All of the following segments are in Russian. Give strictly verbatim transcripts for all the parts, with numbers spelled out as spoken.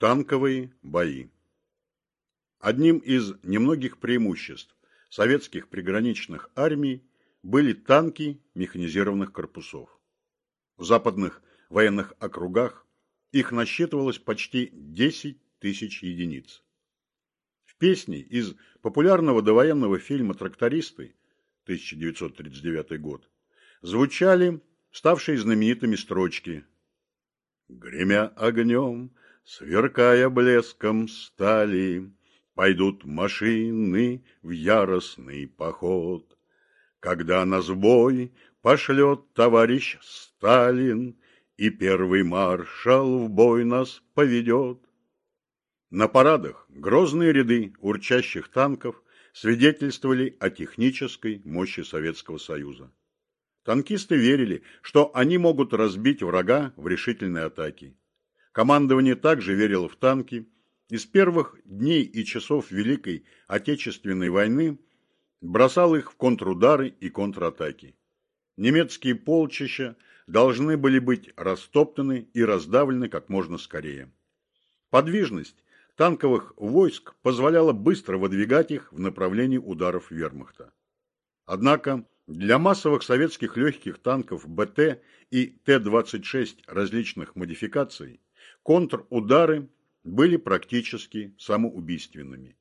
Танковые бои. Одним из немногих преимуществ советских приграничных армий были танки механизированных корпусов. В западных военных округах их насчитывалось почти десять тысяч единиц. В песне из популярного довоенного фильма «Трактористы» тысяча девятьсот тридцать девятый год звучали ставшие знаменитыми строчки: «Гремя огнем, сверкая блеском стали, пойдут машины в яростный поход. Когда нас в бой пошлет товарищ Сталин, и первый маршал в бой нас поведет». На парадах грозные ряды урчащих танков свидетельствовали о технической мощи Советского Союза. Танкисты верили, что они могут разбить врага в решительной атаке. Командование также верило в танки и с первых дней и часов Великой Отечественной войны бросал их в контрудары и контратаки. Немецкие полчища должны были быть растоптаны и раздавлены как можно скорее. Подвижность танковых войск позволяла быстро выдвигать их в направлении ударов вермахта. Однако для массовых советских легких танков БТ и Т двадцать шесть различных модификаций контрудары были практически самоубийственными.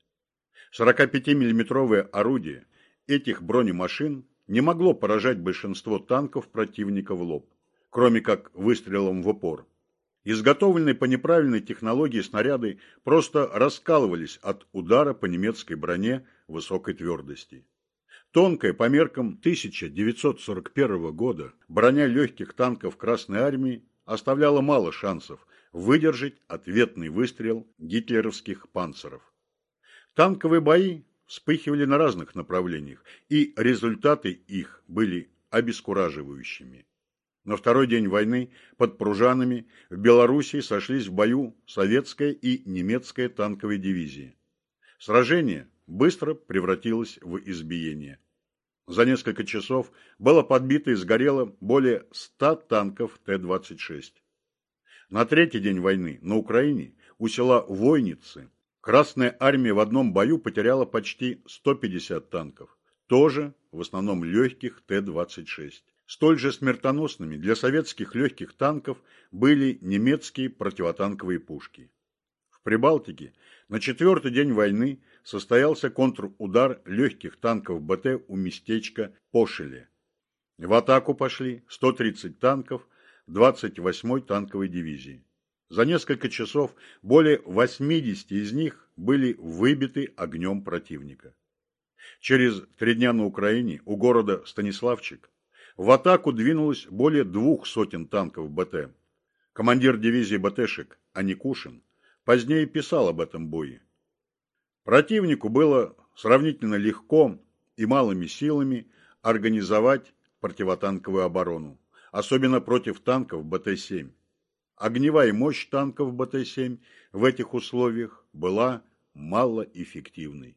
сорокапятимиллиметровое орудие этих бронемашин не могло поражать большинство танков противника в лоб, кроме как выстрелом в упор. Изготовленные по неправильной технологии снаряды просто раскалывались от удара по немецкой броне высокой твердости. Тонкая по меркам тысяча девятьсот сорок первого года броня легких танков Красной Армии оставляла мало шансов выдержать ответный выстрел гитлеровских панцеров. Танковые бои вспыхивали на разных направлениях, и результаты их были обескураживающими. На второй день войны под Пружанами в Белоруссии сошлись в бою советская и немецкая танковые дивизии. Сражение быстро превратилось в избиение. За несколько часов было подбито и сгорело более ста танков Т двадцать шесть. На третий день войны на Украине у села Войницы Красная Армия в одном бою потеряла почти сто пятьдесят танков, тоже в основном легких Т двадцать шесть. Столь же смертоносными для советских легких танков были немецкие противотанковые пушки. В Прибалтике на четвертый день войны состоялся контрудар легких танков БТ у местечка Пошеле. В атаку пошли сто тридцать танков двадцать восьмой танковой дивизии. За несколько часов более восьмидесяти из них были выбиты огнем противника. Через три дня на Украине у города Станиславчик в атаку двинулось более двух сотен танков БТ. Командир дивизии БТшек Аникушин позднее писал об этом бое. Противнику было сравнительно легко и малыми силами организовать противотанковую оборону, особенно против танков БТ семь. Огневая мощь танков БТ семь в этих условиях была малоэффективной.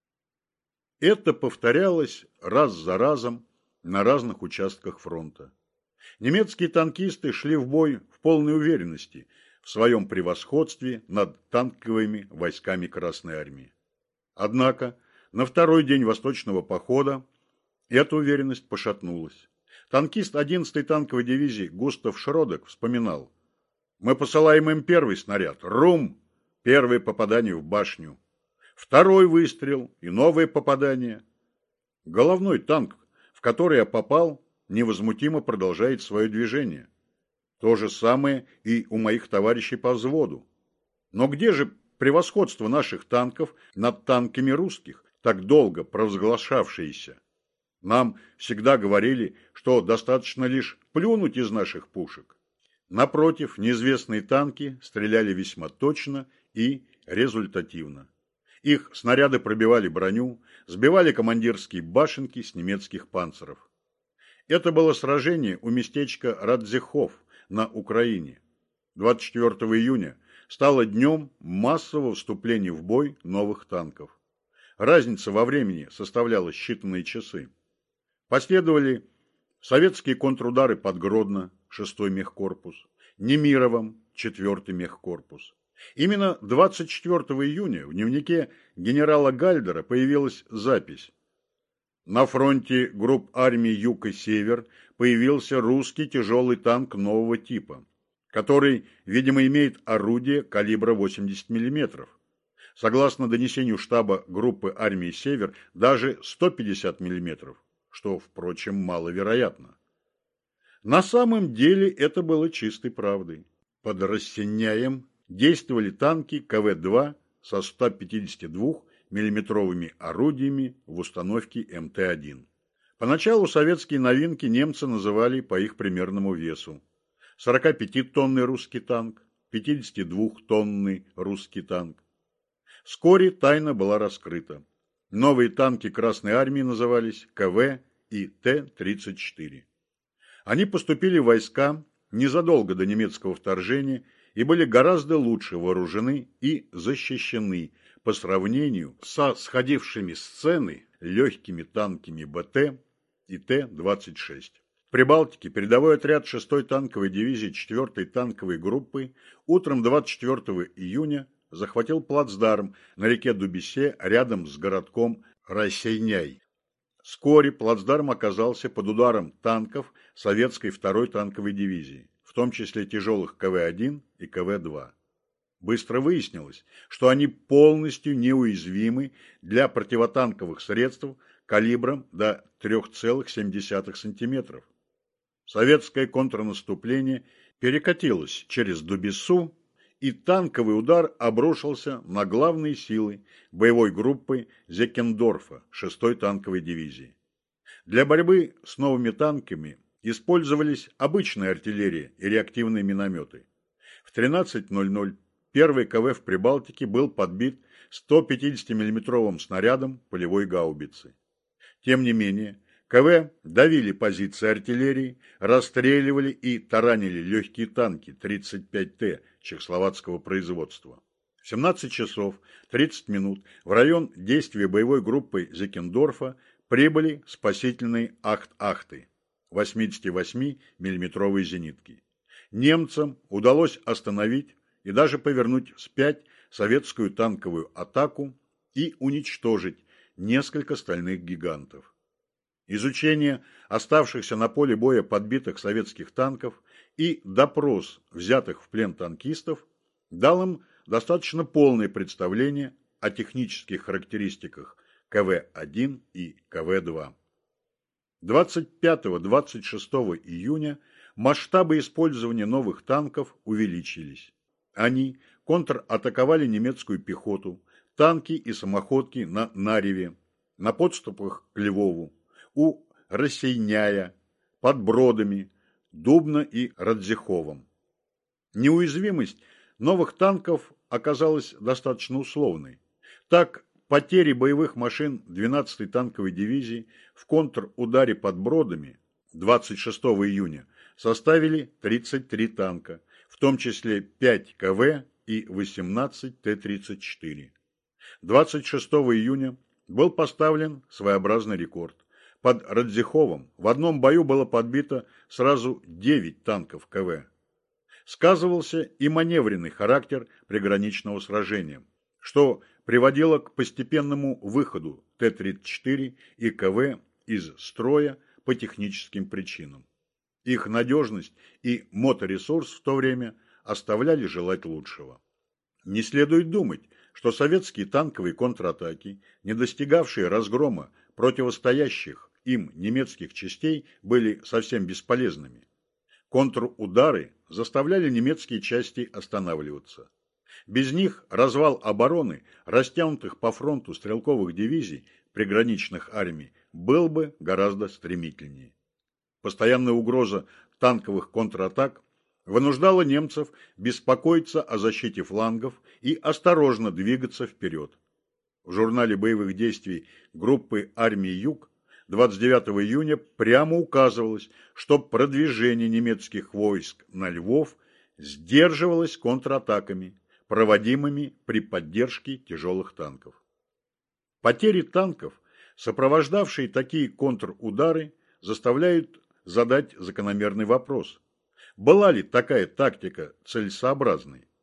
Это повторялось раз за разом на разных участках фронта. Немецкие танкисты шли в бой в полной уверенности в своем превосходстве над танковыми войсками Красной Армии. Однако на второй день Восточного похода эта уверенность пошатнулась. Танкист одиннадцатой танковой дивизии Густав Шродек вспоминал: «Мы посылаем им первый снаряд, рум, первое попадание в башню, второй выстрел и новое попадание. Головной танк, в который я попал, невозмутимо продолжает свое движение. То же самое и у моих товарищей по взводу. Но где же превосходство наших танков над танками русских, так долго провозглашавшиеся? Нам всегда говорили, что достаточно лишь плюнуть из наших пушек. Напротив, неизвестные танки стреляли весьма точно и результативно. Их снаряды пробивали броню, сбивали командирские башенки с немецких панцеров. Это было сражение у местечка Радзихов на Украине. двадцать четвёртого июня стало днем массового вступления в бой новых танков. Разница во времени составляла считанные часы. Последовали советские контрудары под Гродно, шестой мехкорпус, Немировом, четвёртый мехкорпус. Именно двадцать четвёртого июня в дневнике генерала Гальдера появилась запись: «На фронте групп армий Юг и Север появился русский тяжелый танк нового типа, который, видимо, имеет орудие калибра восемьдесят миллиметров. Согласно донесению штаба группы армии Север, даже сто пятьдесят миллиметров, что, впрочем, маловероятно». На самом деле это было чистой правдой. Под Рассеняем действовали танки ка вэ два со ста пятидесятью двумя миллиметровыми орудиями в установке эм тэ один. Поначалу советские новинки немцы называли по их примерному весу: сорокапятитонный русский танк, пятидесятидвухтонный русский танк. Вскоре тайна была раскрыта. Новые танки Красной Армии назывались ка вэ и тэ тридцать четыре. Они поступили в войска незадолго до немецкого вторжения и были гораздо лучше вооружены и защищены по сравнению со сходившими с цены легкими танками бэ тэ и тэ двадцать шесть. В Прибалтике передовой отряд шестой танковой дивизии четвёртой танковой группы утром двадцать четвёртого июня захватил плацдарм на реке Дубисе рядом с городком Рассеняй. Вскоре плацдарм оказался под ударом танков советской второй танковой дивизии, в том числе тяжелых ка вэ один и ка вэ два. Быстро выяснилось, что они полностью неуязвимы для противотанковых средств калибром до трёх целых семи десятых сантиметров. Советское контрнаступление перекатилось через Дубису, и танковый удар обрушился на главные силы боевой группы Зеккендорфа шестой танковой дивизии. Для борьбы с новыми танками использовались обычная артиллерия и реактивные минометы. В тринадцать ноль ноль первый ка вэ в Прибалтике был подбит ста пятидесятимиллиметровым снарядом полевой гаубицы. Тем не менее, ка вэ давили позиции артиллерии, расстреливали и таранили легкие танки тридцать пять тэ чехословацкого производства. В семнадцать часов тридцать минут в район действия боевой группы Зеккендорфа прибыли спасительные Ахт-Ахты восьмидесятивосьмимиллиметровые зенитки. Немцам удалось остановить и даже повернуть вспять советскую танковую атаку и уничтожить несколько стальных гигантов. Изучение оставшихся на поле боя подбитых советских танков и допрос взятых в плен танкистов дал им достаточно полное представление о технических характеристиках ка вэ один и ка вэ два. двадцать пятого — двадцать шестого июня масштабы использования новых танков увеличились. Они контратаковали немецкую пехоту, танки и самоходки на Нареве, на подступах к Львову, у Рассеняя, под Бродами, Дубно и Радзиховом. Неуязвимость новых танков оказалась достаточно условной. Так, потери боевых машин двенадцатой танковой дивизии в контрударе под Бродами двадцать шестого июня составили тридцать три танка, в том числе пять ка вэ и восемнадцать тэ тридцать четыре. двадцать шестого июня был поставлен своеобразный рекорд. Под Радзиховом в одном бою было подбито сразу девять танков ка вэ. Сказывался и маневренный характер приграничного сражения, что приводило к постепенному выходу тэ тридцать четыре и ка вэ из строя по техническим причинам. Их надежность и моторесурс в то время оставляли желать лучшего. Не следует думать, что советские танковые контратаки, не достигавшие разгрома противостоящих им немецких частей, были совсем бесполезными. Контрудары заставляли немецкие части останавливаться. Без них развал обороны, растянутых по фронту стрелковых дивизий приграничных армий, был бы гораздо стремительнее. Постоянная угроза танковых контратак вынуждала немцев беспокоиться о защите флангов и осторожно двигаться вперед. В журнале боевых действий группы армии Юг двадцать девятого июня прямо указывалось, что продвижение немецких войск на Львов сдерживалось контратаками, проводимыми при поддержке тяжелых танков. Потери танков, сопровождавшие такие контрудары, заставляют задать закономерный вопрос: была ли такая тактика целесообразной?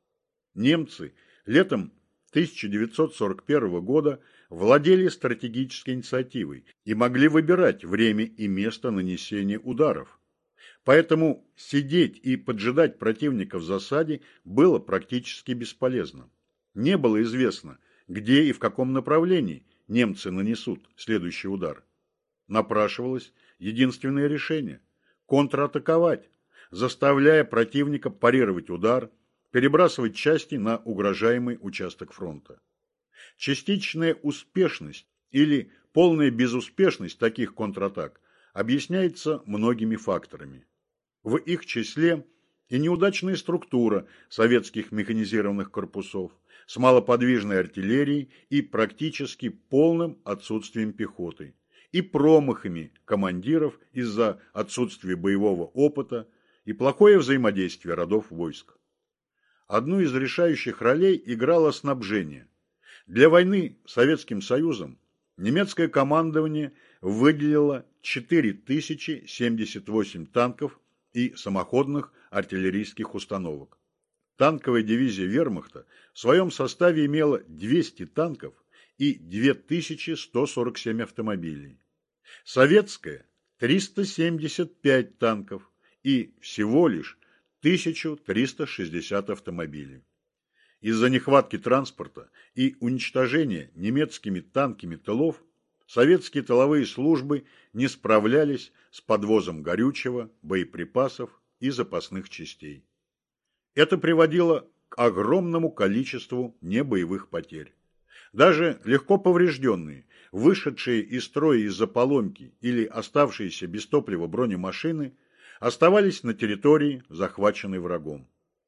Немцы летом тысяча девятьсот сорок первого года владели стратегической инициативой и могли выбирать время и место нанесения ударов. Поэтому сидеть и поджидать противника в засаде было практически бесполезно. Не было известно, где и в каком направлении немцы нанесут следующий удар. Напрашивалось единственное решение – контратаковать, заставляя противника парировать удар, перебрасывать части на угрожаемый участок фронта. Частичная успешность или полная безуспешность таких контратак объясняется многими факторами. В их числе и неудачная структура советских механизированных корпусов с малоподвижной артиллерией и практически полным отсутствием пехоты, и промахами командиров из-за отсутствия боевого опыта и плохое взаимодействие родов войск. Одну из решающих ролей играло снабжение. Для войны с Советским Союзом немецкое командование выделило четыре тысячи семьдесят восемь танков и самоходных артиллерийских установок. Танковая дивизия вермахта в своем составе имела двести танков и две тысячи сто сорок семь автомобилей. Советская – триста семьдесят пять танков и всего лишь тысяча триста шестьдесят автомобилей. Из-за нехватки транспорта и уничтожения немецкими танками тылов советские тыловые службы не справлялись с подвозом горючего, боеприпасов и запасных частей. Это приводило к огромному количеству небоевых потерь. Даже легко поврежденные, вышедшие из строя из-за поломки или оставшиеся без топлива бронемашины оставались на территории, захваченной врагом.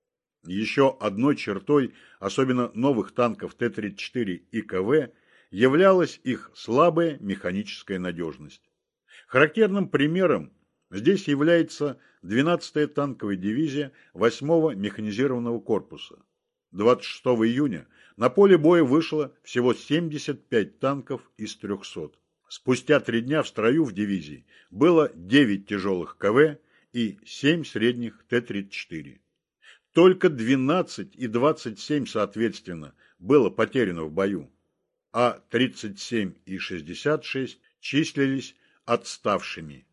Еще одной чертой, особенно новых танков Т тридцать четыре и К В, являлась их слабая механическая надежность. Характерным примером здесь является двенадцатая танковая дивизия восьмого механизированного корпуса. двадцать шестого июня на поле боя вышло всего семьдесят пять танков из трехсот. Спустя три дня в строю в дивизии было девять тяжелых К В и семь средних Т тридцать четыре. Только двенадцать и двадцать семь, соответственно, было потеряно в бою, а тридцать семь и шестьдесят шесть числились отставшими.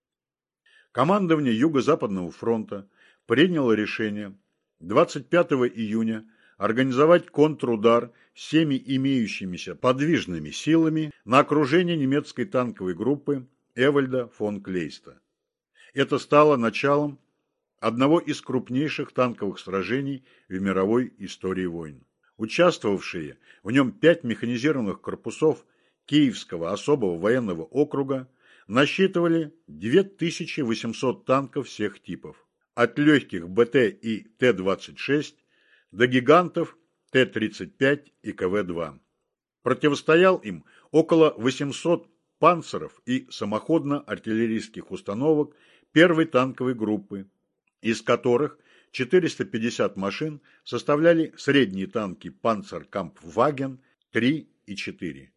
Командование Юго-Западного фронта приняло решение двадцать пятого июня организовать контрудар всеми имеющимися подвижными силами на окружение немецкой танковой группы Эвальда фон Клейста. Это стало началом одного из крупнейших танковых сражений в мировой истории войн. Участвовавшие в нем пять механизированных корпусов Киевского особого военного округа насчитывали две тысячи восемьсот танков всех типов, от легких Б Т и Т двадцать шесть до гигантов Т тридцать пять и К В два. Противостоял им около восьмисот панцеров и самоходно-артиллерийских установок первой танковой группы, из которых четыреста пятьдесят машин составляли средние танки Панцеркампфваген три и четыре.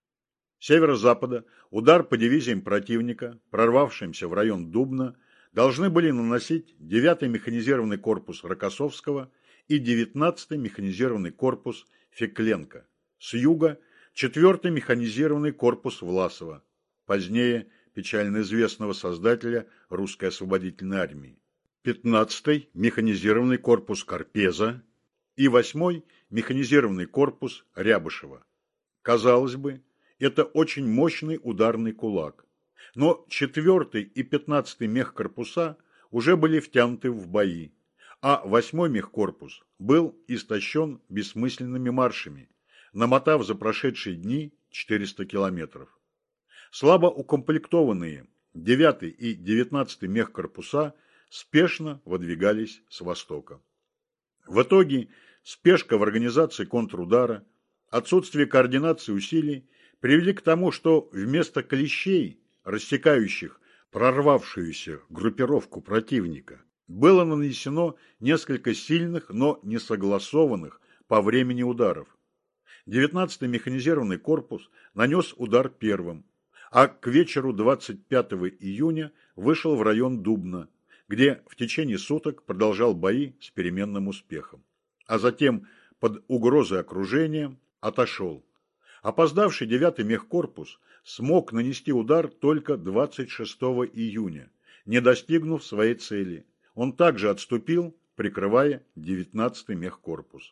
С северо-запада удар по дивизиям противника, прорвавшимся в район Дубна, должны были наносить девятый механизированный корпус Рокоссовского и девятнадцатый механизированный корпус Фекленко. С юга четвертый механизированный корпус Власова, позднее печально известного создателя русской освободительной армии, пятнадцатый механизированный корпус Карпеза и восьмой механизированный корпус Рябышева. Казалось бы, это очень мощный ударный кулак, но четвертый и пятнадцатый мехкорпуса уже были втянуты в бои, а восьмой мехкорпус был истощен бессмысленными маршами, намотав за прошедшие дни четыреста километров. Слабо укомплектованные девятый и девятнадцатый мехкорпуса спешно выдвигались с востока. В итоге спешка в организации контрудара, отсутствие координации усилий привели к тому, что вместо клещей, рассекающих прорвавшуюся группировку противника, было нанесено несколько сильных, но не согласованных по времени ударов. девятнадцатый механизированный корпус нанес удар первым, а к вечеру двадцать пятого июня вышел в район Дубна, где в течение суток продолжал бои с переменным успехом. а затем под угрозой окружения отошел. Опоздавший девятый мехкорпус смог нанести удар только двадцать шестого июня, не достигнув своей цели. Он также отступил, прикрывая девятнадцатый мехкорпус.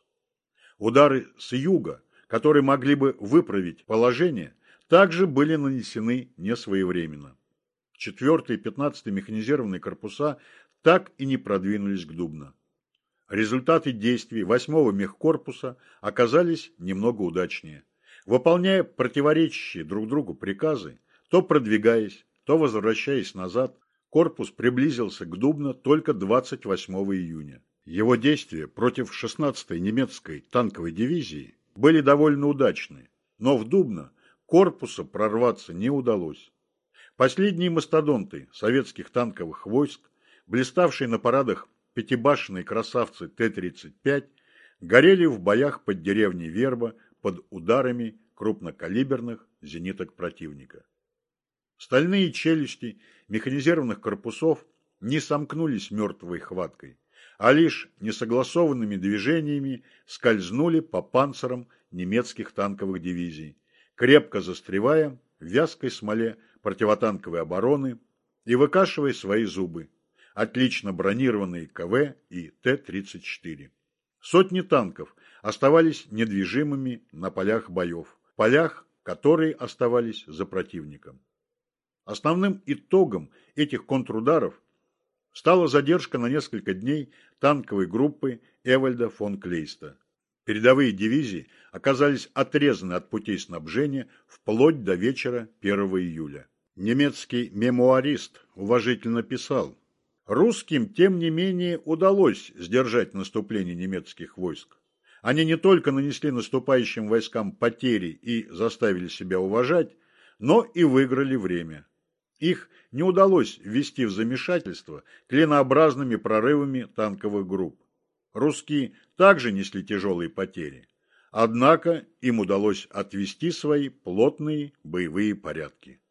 Удары с юга, которые могли бы выправить положение, также были нанесены несвоевременно. четвёртый и пятнадцатый механизированные корпуса так и не продвинулись к Дубно. Результаты действий восьмого мехкорпуса оказались немного удачнее. Выполняя противоречащие друг другу приказы, то продвигаясь, то возвращаясь назад, корпус приблизился к Дубно только двадцать восьмого июня. Его действия против шестнадцатой немецкой танковой дивизии были довольно удачны, но в Дубно корпусу прорваться не удалось. Последние мастодонты советских танковых войск, блиставшие на парадах пятибашенные красавцы Т тридцать пять, горели в боях под деревней Верба под ударами крупнокалиберных зениток противника. Стальные челюсти механизированных корпусов не сомкнулись мертвой хваткой, а лишь несогласованными движениями скользнули по панцирам немецких танковых дивизий, крепко застревая в вязкой смоле противотанковой обороны и выкашивая свои зубы, отлично бронированные К В и Т тридцать четыре. Сотни танков оставались недвижимыми на полях боев, полях, которые оставались за противником. Основным итогом этих контрударов стала задержка на несколько дней танковой группы Эвальда фон Клейста. Передовые дивизии оказались отрезаны от путей снабжения вплоть до вечера первого июля. Немецкий мемуарист уважительно писал: «Русским, тем не менее, удалось сдержать наступление немецких войск. Они не только нанесли наступающим войскам потери и заставили себя уважать, но и выиграли время. Их не удалось ввести в замешательство клинообразными прорывами танковых групп. Русские также несли тяжелые потери, однако им удалось отвести свои плотные боевые порядки».